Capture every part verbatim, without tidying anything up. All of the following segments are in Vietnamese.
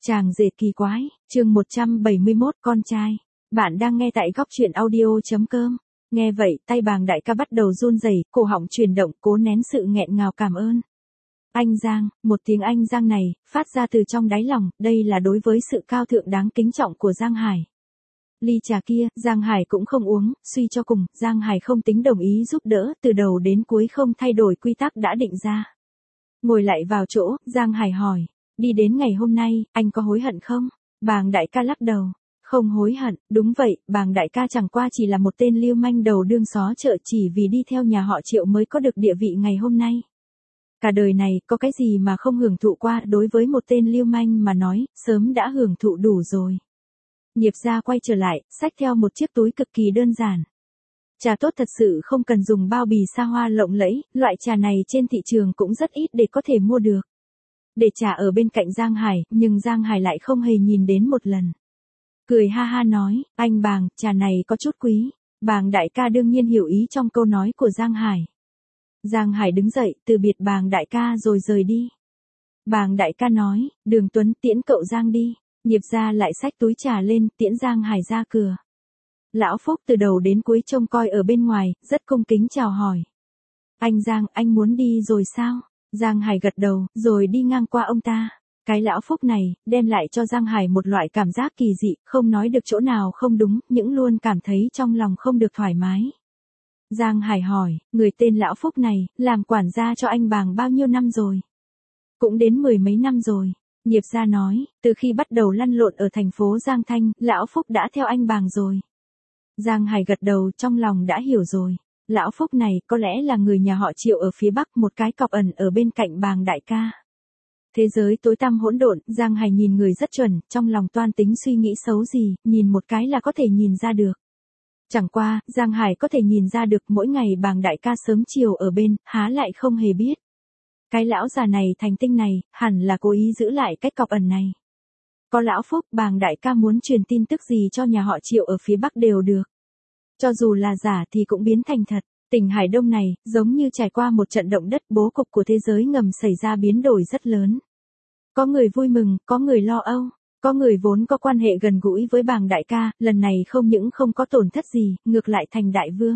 Chàng rể kỳ quái, chương một trăm bảy mươi mốt con trai. Bạn đang nghe tại góc truyện audio.com. Nghe vậy, tay Bàng đại ca bắt đầu run rẩy, cổ họng chuyển động, cố nén sự nghẹn ngào cảm ơn. Anh Giang, một tiếng anh Giang này, phát ra từ trong đáy lòng, đây là đối với sự cao thượng đáng kính trọng của Giang Hải. Ly trà kia, Giang Hải cũng không uống, suy cho cùng, Giang Hải không tính đồng ý giúp đỡ, từ đầu đến cuối không thay đổi quy tắc đã định ra. Ngồi lại vào chỗ, Giang Hải hỏi. Đi đến ngày hôm nay, anh có hối hận không? Bàng đại ca lắc đầu. Không hối hận, đúng vậy, Bàng đại ca chẳng qua chỉ là một tên lưu manh đầu đương xó chợ chỉ vì đi theo nhà họ Triệu mới có được địa vị ngày hôm nay. Cả đời này, có cái gì mà không hưởng thụ qua, đối với một tên lưu manh mà nói, sớm đã hưởng thụ đủ rồi. Nhiệp gia quay trở lại, xách theo một chiếc túi cực kỳ đơn giản. Trà tốt thật sự không cần dùng bao bì xa hoa lộng lẫy, loại trà này trên thị trường cũng rất ít để có thể mua được. Để trà ở bên cạnh Giang Hải, nhưng Giang Hải lại không hề nhìn đến một lần. Cười ha ha nói, anh Bàng, trà này có chút quý. Bàng đại ca đương nhiên hiểu ý trong câu nói của Giang Hải. Giang Hải đứng dậy, từ biệt Bàng đại ca rồi rời đi. Bàng đại ca nói, Đường Tuấn tiễn cậu Giang đi. Nhiệp gia lại xách túi trà lên, tiễn Giang Hải ra cửa. Lão Phúc từ đầu đến cuối trông coi ở bên ngoài, rất cung kính chào hỏi. Anh Giang, anh muốn đi rồi sao? Giang Hải gật đầu, rồi đi ngang qua ông ta. Cái lão Phúc này, đem lại cho Giang Hải một loại cảm giác kỳ dị, không nói được chỗ nào không đúng, những luôn cảm thấy trong lòng không được thoải mái. Giang Hải hỏi, người tên lão Phúc này, làm quản gia cho anh Bàng bao nhiêu năm rồi? Cũng đến mười mấy năm rồi. Nhiệp gia nói, từ khi bắt đầu lăn lộn ở thành phố Giang Thanh, lão Phúc đã theo anh Bàng rồi. Giang Hải gật đầu, trong lòng đã hiểu rồi. Lão Phúc này có lẽ là người nhà họ Triệu ở phía Bắc, một cái cọc ẩn ở bên cạnh Bàng đại ca. Thế giới tối tăm hỗn độn, Giang Hải nhìn người rất chuẩn, trong lòng toan tính suy nghĩ xấu gì, nhìn một cái là có thể nhìn ra được. Chẳng qua, Giang Hải có thể nhìn ra được mỗi ngày Bàng đại ca sớm chiều ở bên, há lại không hề biết. Cái lão già này thành tinh này, hẳn là cố ý giữ lại cái cọc ẩn này. Có lão Phúc, Bàng đại ca muốn truyền tin tức gì cho nhà họ Triệu ở phía Bắc đều được. Cho dù là giả thì cũng biến thành thật. Tỉnh Hải Đông này, giống như trải qua một trận động đất, bố cục của thế giới ngầm xảy ra biến đổi rất lớn. Có người vui mừng, có người lo âu, có người vốn có quan hệ gần gũi với Bàng đại ca, lần này không những không có tổn thất gì, ngược lại thành đại vương.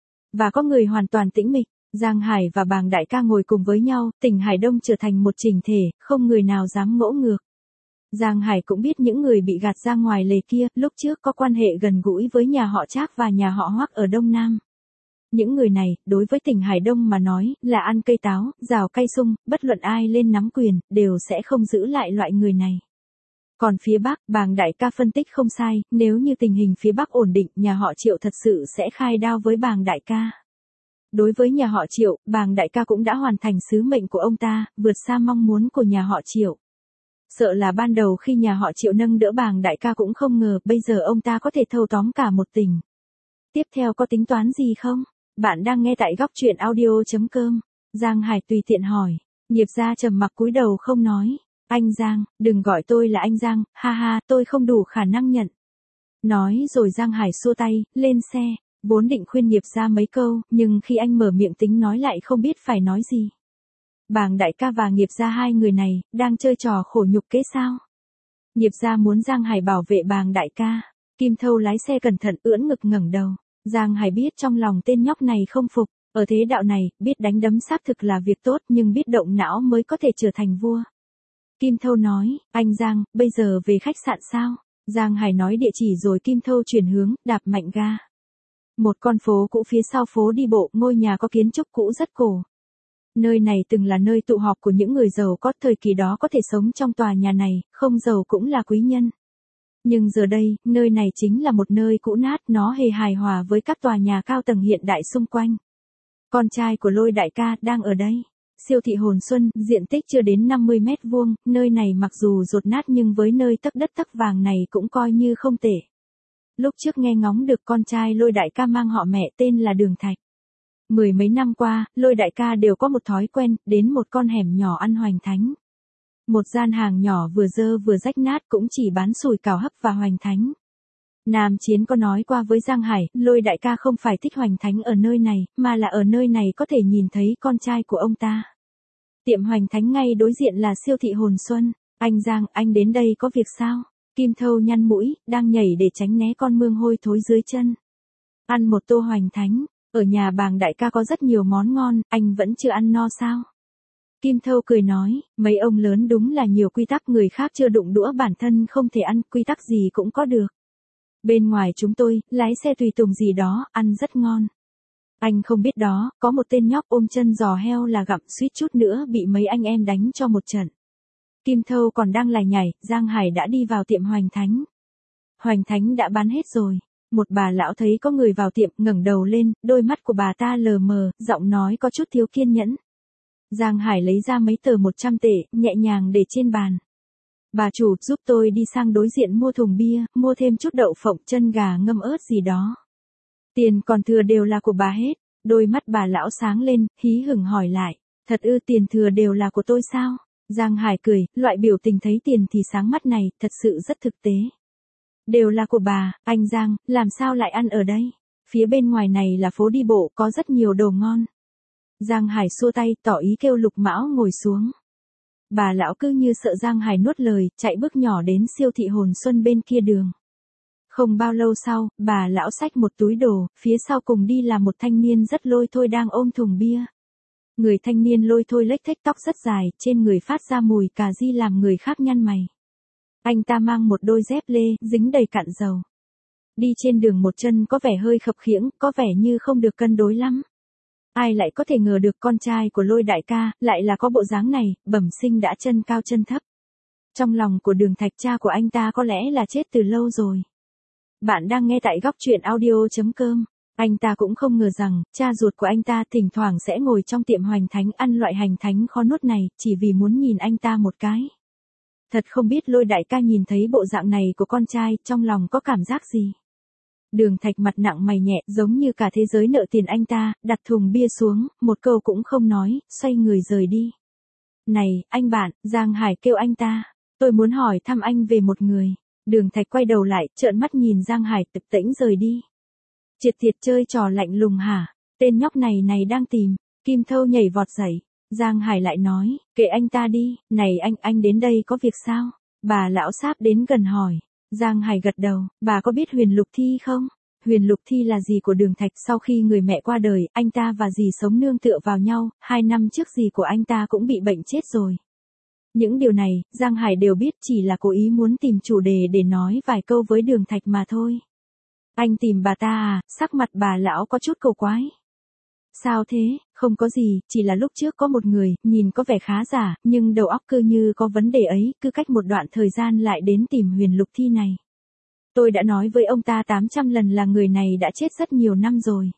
Và có người hoàn toàn tĩnh mịch. Giang Hải và Bàng đại ca ngồi cùng với nhau, tỉnh Hải Đông trở thành một chỉnh thể, không người nào dám ngỗ ngược. Giang Hải cũng biết những người bị gạt ra ngoài lề kia, lúc trước có quan hệ gần gũi với nhà họ Trác và nhà họ Hoắc ở Đông Nam. Những người này, đối với tỉnh Hải Đông mà nói, là ăn cây táo, rào cây sung, bất luận ai lên nắm quyền, đều sẽ không giữ lại loại người này. Còn phía Bắc, Bàng đại ca phân tích không sai, nếu như tình hình phía Bắc ổn định, nhà họ Triệu thật sự sẽ khai đao với Bàng đại ca. Đối với nhà họ Triệu, Bàng đại ca cũng đã hoàn thành sứ mệnh của ông ta, vượt xa mong muốn của nhà họ Triệu. Sợ là ban đầu khi nhà họ Triệu nâng đỡ Bàng đại ca cũng không ngờ, bây giờ ông ta có thể thâu tóm cả một tỉnh. Tiếp theo có tính toán gì không? Bạn đang nghe tại góc truyện audio.com. Giang Hải tùy tiện hỏi. Nhiệp gia trầm mặc cúi đầu không nói. Anh Giang, đừng gọi tôi là anh Giang, ha ha, tôi không đủ khả năng nhận. Nói rồi Giang Hải xua tay, lên xe. Vốn định khuyên Nhiệp gia mấy câu, nhưng khi anh mở miệng tính nói lại không biết phải nói gì. Bàng đại ca và Nhiệp gia hai người này, đang chơi trò khổ nhục kế sao? Nhiệp gia muốn Giang Hải bảo vệ Bàng đại ca. Kim Thâu lái xe cẩn thận ưỡn ngực ngẩng đầu. Giang Hải biết trong lòng tên nhóc này không phục. Ở thế đạo này, biết đánh đấm xác thực là việc tốt nhưng biết động não mới có thể trở thành vua. Kim Thâu nói, anh Giang, bây giờ về khách sạn sao? Giang Hải nói địa chỉ rồi Kim Thâu chuyển hướng, đạp mạnh ga. Một con phố cũ phía sau phố đi bộ, ngôi nhà có kiến trúc cũ rất cổ. Nơi này từng là nơi tụ họp của những người giàu có, thời kỳ đó có thể sống trong tòa nhà này, không giàu cũng là quý nhân. Nhưng giờ đây, nơi này chính là một nơi cũ nát, nó hề hài hòa với các tòa nhà cao tầng hiện đại xung quanh. Con trai của Lôi đại ca đang ở đây. Siêu thị Hồn Xuân, diện tích chưa đến năm mươi mét vuông, nơi này mặc dù dột nát nhưng với nơi tấc đất tấc vàng này cũng coi như không tệ. Lúc trước nghe ngóng được con trai Lôi đại ca mang họ mẹ tên là Đường Thạch. Mười mấy năm qua, Lôi đại ca đều có một thói quen, đến một con hẻm nhỏ ăn hoành thánh. Một gian hàng nhỏ vừa dơ vừa rách nát cũng chỉ bán sủi cảo hấp và hoành thánh. Nam Chiến có nói qua với Giang Hải, Lôi đại ca không phải thích hoành thánh ở nơi này, mà là ở nơi này có thể nhìn thấy con trai của ông ta. Tiệm hoành thánh ngay đối diện là siêu thị Hồn Xuân. Anh Giang, anh đến đây có việc sao? Kim Thâu nhăn mũi, đang nhảy để tránh né con mương hôi thối dưới chân. Ăn một tô hoành thánh, ở nhà Bàng đại ca có rất nhiều món ngon, anh vẫn chưa ăn no sao? Kim Thâu cười nói, mấy ông lớn đúng là nhiều quy tắc, người khác chưa đụng đũa bản thân không thể ăn, quy tắc gì cũng có được. Bên ngoài chúng tôi, lái xe tùy tùng gì đó, ăn rất ngon. Anh không biết đó, có một tên nhóc ôm chân giò heo là gặm suýt chút nữa bị mấy anh em đánh cho một trận. Kim Thâu còn đang lải nhải, Giang Hải đã đi vào tiệm Hoành Thánh. Hoành Thánh đã bán hết rồi. Một bà lão thấy có người vào tiệm, ngẩng đầu lên, đôi mắt của bà ta lờ mờ, giọng nói có chút thiếu kiên nhẫn. Giang Hải lấy ra mấy tờ một trăm tệ, nhẹ nhàng để trên bàn. Bà chủ, giúp tôi đi sang đối diện mua thùng bia, mua thêm chút đậu phộng, chân gà ngâm ớt gì đó. Tiền còn thừa đều là của bà hết. Đôi mắt bà lão sáng lên, hí hửng hỏi lại. Thật ư, tiền thừa đều là của tôi sao? Giang Hải cười, loại biểu tình thấy tiền thì sáng mắt này, thật sự rất thực tế. Đều là của bà, anh Giang, làm sao lại ăn ở đây? Phía bên ngoài này là phố đi bộ, có rất nhiều đồ ngon. Giang Hải xua tay, tỏ ý kêu Lục Mão ngồi xuống. Bà lão cứ như sợ Giang Hải nuốt lời, chạy bước nhỏ đến siêu thị Hồn Xuân bên kia đường. Không bao lâu sau, bà lão xách một túi đồ, phía sau cùng đi là một thanh niên rất lôi thôi đang ôm thùng bia. Người thanh niên lôi thôi lếch thếch, tóc rất dài, trên người phát ra mùi cà ri làm người khác nhăn mày. Anh ta mang một đôi dép lê, dính đầy cặn dầu. Đi trên đường một chân có vẻ hơi khập khiễng, có vẻ như không được cân đối lắm. Ai lại có thể ngờ được con trai của Lôi đại ca, lại là có bộ dáng này, bẩm sinh đã chân cao chân thấp. Trong lòng của Đường Thạch, cha của anh ta có lẽ là chết từ lâu rồi. Bạn đang nghe tại góc truyện audio chấm com. Anh ta cũng không ngờ rằng, cha ruột của anh ta thỉnh thoảng sẽ ngồi trong tiệm Hoành Thánh ăn loại hành thánh khó nuốt này, chỉ vì muốn nhìn anh ta một cái. Thật không biết Lôi đại ca nhìn thấy bộ dạng này của con trai, trong lòng có cảm giác gì. Đường Thạch mặt nặng mày nhẹ, giống như cả thế giới nợ tiền anh ta, đặt thùng bia xuống, một câu cũng không nói, xoay người rời đi. Này, anh bạn, Giang Hải kêu anh ta, tôi muốn hỏi thăm anh về một người. Đường Thạch quay đầu lại, trợn mắt nhìn Giang Hải, tập tễnh rời đi. Triệt Tiệt chơi trò lạnh lùng hả? Tên nhóc này này đang tìm. Kim Thâu nhảy vọt dậy. Giang Hải lại nói, kệ anh ta đi, này anh, anh đến đây có việc sao? Bà lão sáp đến gần hỏi. Giang Hải gật đầu, bà có biết Huyền Lục Thi không? Huyền Lục Thi là dì của Đường Thạch, sau khi người mẹ qua đời, anh ta và dì sống nương tựa vào nhau, hai năm trước dì của anh ta cũng bị bệnh chết rồi. Những điều này, Giang Hải đều biết, chỉ là cố ý muốn tìm chủ đề để nói vài câu với Đường Thạch mà thôi. Anh tìm bà ta à? Sắc mặt bà lão có chút cầu quái. Sao thế? Không có gì, chỉ là lúc trước có một người, nhìn có vẻ khá giả, nhưng đầu óc cứ như có vấn đề ấy, cứ cách một đoạn thời gian lại đến tìm Huyền Lục Thi này. Tôi đã nói với ông ta tám trăm lần là người này đã chết rất nhiều năm rồi.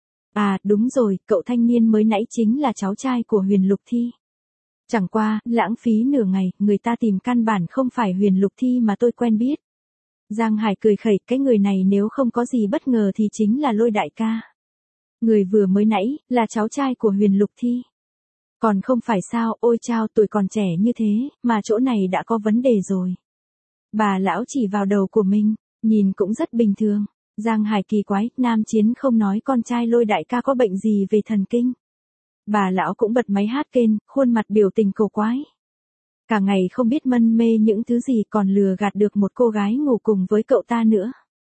À, đúng rồi, cậu thanh niên mới nãy chính là cháu trai của Huyền Lục Thi. Chẳng qua, lãng phí nửa ngày, người ta tìm căn bản không phải Huyền Lục Thi mà tôi quen biết. Giang Hải cười khẩy, cái người này nếu không có gì bất ngờ thì chính là Lôi đại ca. Người vừa mới nãy, là cháu trai của Huyền Lục Thi. Còn không phải sao, ôi chao, tuổi còn trẻ như thế, mà chỗ này đã có vấn đề rồi. Bà lão chỉ vào đầu của mình, nhìn cũng rất bình thường. Giang Hải kỳ quái, nam chiến không nói con trai Lôi đại ca có bệnh gì về thần kinh. Bà lão cũng bật máy hát kênh, khuôn mặt biểu tình cầu quái. Cả ngày không biết mân mê những thứ gì, còn lừa gạt được một cô gái ngủ cùng với cậu ta nữa.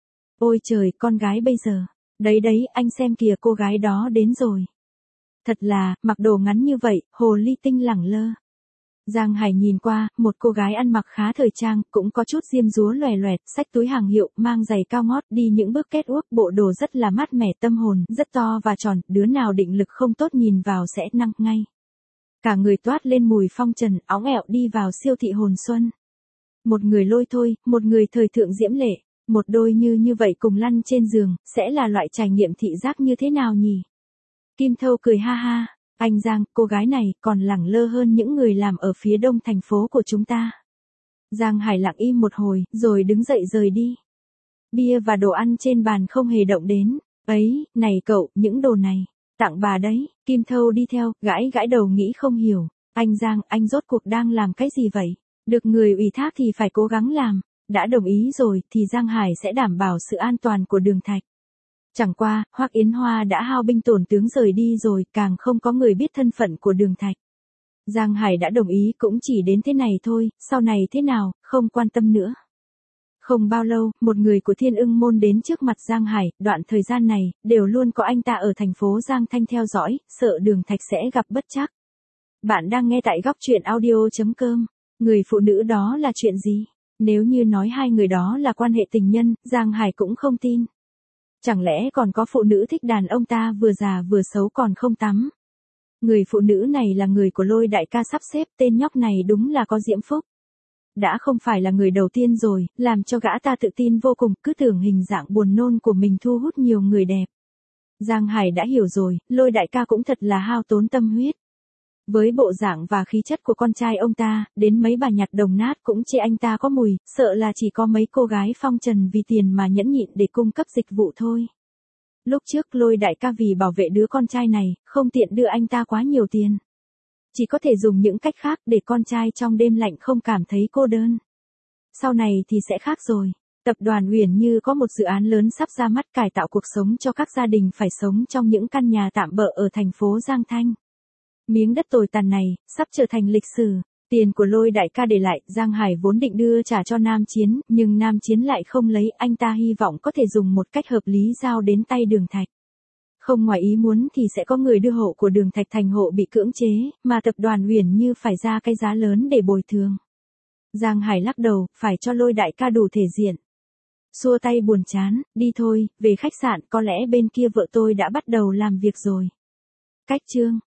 Ôi trời, con gái bây giờ. Đấy đấy, anh xem kìa, cô gái đó đến rồi. Thật là, mặc đồ ngắn như vậy, hồ ly tinh lẳng lơ. Giang Hải nhìn qua, một cô gái ăn mặc khá thời trang, cũng có chút diêm dúa lòe loẹt, xách túi hàng hiệu, mang giày cao gót, đi những bước kết uốc, bộ đồ rất là mát mẻ, tâm hồn, rất to và tròn, đứa nào định lực không tốt nhìn vào sẽ năng ngay. Cả người toát lên mùi phong trần, óng ẹo đi vào siêu thị Hồn Xuân. Một người lôi thôi, một người thời thượng diễm lệ, một đôi như như vậy cùng lăn trên giường, sẽ là loại trải nghiệm thị giác như thế nào nhỉ? Kim Thâu cười ha ha, anh Giang, cô gái này còn lẳng lơ hơn những người làm ở phía đông thành phố của chúng ta. Giang Hải lặng im một hồi, rồi đứng dậy rời đi. Bia và đồ ăn trên bàn không hề động đến. Ấy, này cậu, những đồ này, tặng bà đấy. Kim Thâu đi theo, gãi gãi đầu nghĩ không hiểu. Anh Giang, anh rốt cuộc đang làm cái gì vậy? Được người ủy thác thì phải cố gắng làm. Đã đồng ý rồi, thì Giang Hải sẽ đảm bảo sự an toàn của Đường Thạch. Chẳng qua, Hoắc Yến Hoa đã hao binh tổn tướng rời đi rồi, càng không có người biết thân phận của Đường Thạch. Giang Hải đã đồng ý cũng chỉ đến thế này thôi, sau này thế nào, không quan tâm nữa. Không bao lâu, một người của Thiên Ưng Môn đến trước mặt Giang Hải, đoạn thời gian này, đều luôn có anh ta ở thành phố Giang Thanh theo dõi, sợ Đường Thạch sẽ gặp bất trắc. Bạn đang nghe tại góc truyện audio.com. Người phụ nữ đó là chuyện gì? Nếu như nói hai người đó là quan hệ tình nhân, Giang Hải cũng không tin. Chẳng lẽ còn có phụ nữ thích đàn ông ta vừa già vừa xấu còn không tắm? Người phụ nữ này là người của Lôi đại ca sắp xếp, tên nhóc này đúng là có diễm phúc. Đã không phải là người đầu tiên rồi, làm cho gã ta tự tin vô cùng, cứ tưởng hình dạng buồn nôn của mình thu hút nhiều người đẹp. Giang Hải đã hiểu rồi, Lôi đại ca cũng thật là hao tốn tâm huyết. Với bộ dạng và khí chất của con trai ông ta, đến mấy bà nhặt đồng nát cũng chê anh ta có mùi, sợ là chỉ có mấy cô gái phong trần vì tiền mà nhẫn nhịn để cung cấp dịch vụ thôi. Lúc trước Lôi đại ca vì bảo vệ đứa con trai này, không tiện đưa anh ta quá nhiều tiền. Chỉ có thể dùng những cách khác để con trai trong đêm lạnh không cảm thấy cô đơn. Sau này thì sẽ khác rồi. Tập đoàn Uyển Như có một dự án lớn sắp ra mắt cải tạo cuộc sống cho các gia đình phải sống trong những căn nhà tạm bợ ở thành phố Giang Thanh. Miếng đất tồi tàn này, sắp trở thành lịch sử. Tiền của Lôi đại ca để lại, Giang Hải vốn định đưa trả cho Nam Chiến, nhưng Nam Chiến lại không lấy, anh ta hy vọng có thể dùng một cách hợp lý giao đến tay Đường Thạch. Không ngoài ý muốn thì sẽ có người đưa hộ của Đường Thạch thành hộ bị cưỡng chế, mà tập đoàn Uyển Như phải ra cái giá lớn để bồi thường. Giang Hải lắc đầu, phải cho Lôi đại ca đủ thể diện. Xua tay buồn chán, đi thôi, về khách sạn, có lẽ bên kia vợ tôi đã bắt đầu làm việc rồi. Cách chương